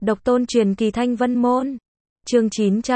Độc tôn truyền kỳ Thanh Vân Môn. Chương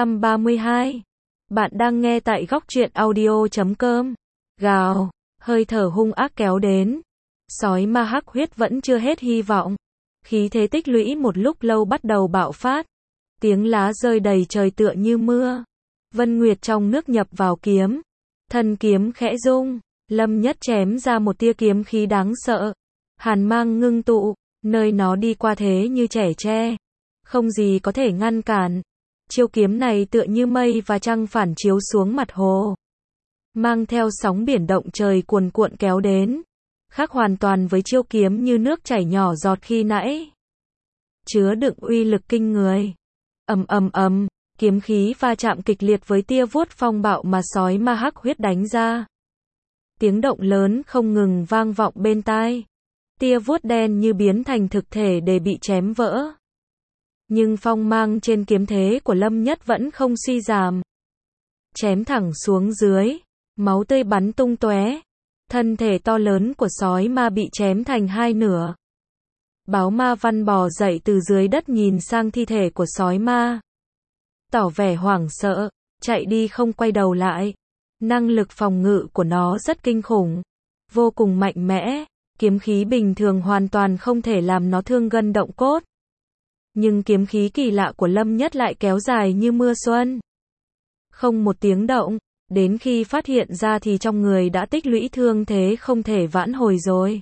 932. Bạn đang nghe tại góc truyện audio.com. Gào, hơi thở hung ác kéo đến. Sói ma hắc huyết vẫn chưa hết hy vọng. Khí thế tích lũy một lúc lâu bắt đầu bạo phát. Tiếng lá rơi đầy trời tựa như mưa. Vân Nguyệt trong nước nhập vào kiếm. Thân kiếm khẽ rung. Lâm Nhất chém ra một tia kiếm khí đáng sợ. Hàn mang ngưng tụ. Nơi nó đi qua thế như trẻ tre. Không gì có thể ngăn cản. Chiêu kiếm này tựa như mây và trăng phản chiếu xuống mặt hồ. Mang theo sóng biển động trời cuồn cuộn kéo đến. Khác hoàn toàn với chiêu kiếm như nước chảy nhỏ giọt khi nãy. Chứa đựng uy lực kinh người. Ầm ầm ầm, kiếm khí va chạm kịch liệt với tia vuốt phong bạo mà sói ma hắc huyết đánh ra. Tiếng động lớn không ngừng vang vọng bên tai. Tia vuốt đen như biến thành thực thể để bị chém vỡ. Nhưng phong mang trên kiếm thế của Lâm Nhất vẫn không suy giảm. Chém thẳng xuống dưới, máu tươi bắn tung tóe. Thân thể to lớn của sói ma bị chém thành hai nửa. Báo ma văn bò dậy từ dưới đất nhìn sang thi thể của sói ma. Tỏ vẻ hoảng sợ, chạy đi không quay đầu lại. Năng lực phòng ngự của nó rất kinh khủng, vô cùng mạnh mẽ. Kiếm khí bình thường hoàn toàn không thể làm nó thương gân động cốt. Nhưng kiếm khí kỳ lạ của Lâm Nhất lại kéo dài như mưa xuân. Không một tiếng động, đến khi phát hiện ra thì trong người đã tích lũy thương thế không thể vãn hồi rồi.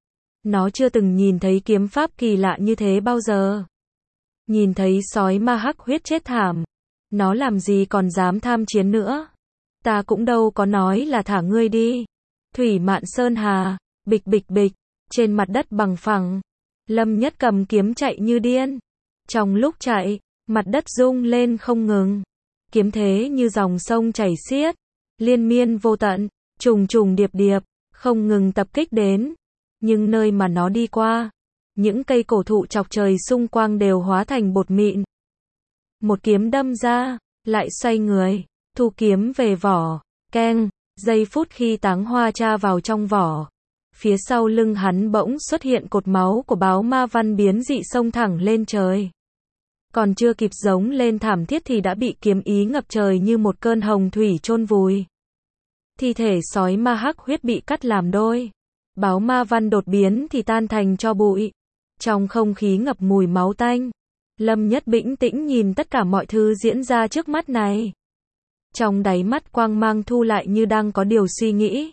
Nó chưa từng nhìn thấy kiếm pháp kỳ lạ như thế bao giờ. Nhìn thấy sói ma hắc huyết chết thảm, nó làm gì còn dám tham chiến nữa. Ta cũng đâu có nói là thả ngươi đi. Thủy Mạn Sơn Hà, bịch bịch bịch, trên mặt đất bằng phẳng. Lâm Nhất cầm kiếm chạy như điên. Trong lúc chạy, mặt đất rung lên không ngừng. Kiếm thế như dòng sông chảy xiết, liên miên vô tận, trùng trùng điệp điệp, không ngừng tập kích đến. Nhưng nơi mà nó đi qua, những cây cổ thụ chọc trời xung quanh đều hóa thành bột mịn. Một kiếm đâm ra, lại xoay người, thu kiếm về vỏ, keng, giây phút khi táng hoa tra vào trong vỏ. Phía sau lưng hắn bỗng xuất hiện cột máu của báo ma văn biến dị xông thẳng lên trời. Còn chưa kịp giống lên thảm thiết thì đã bị kiếm ý ngập trời như một cơn hồng thủy chôn vùi. Thi thể sói ma hắc huyết bị cắt làm đôi. Báo ma văn đột biến thì tan thành tro bụi. Trong không khí ngập mùi máu tanh. Lâm Nhất bình tĩnh nhìn tất cả mọi thứ diễn ra trước mắt này. Trong đáy mắt quang mang thu lại như đang có điều suy nghĩ.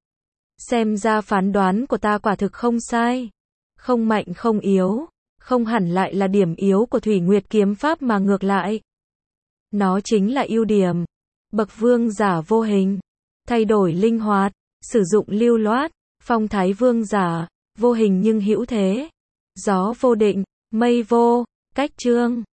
Xem ra phán đoán của ta quả thực không sai. Không mạnh không yếu. Không hẳn lại là điểm yếu của Thủy Nguyệt kiếm pháp mà ngược lại. Nó chính là ưu điểm. Bậc vương giả vô hình. Thay đổi linh hoạt. Sử dụng lưu loát. Phong thái vương giả. Vô hình nhưng hữu thế. Gió vô định. Mây vô. Cách chương.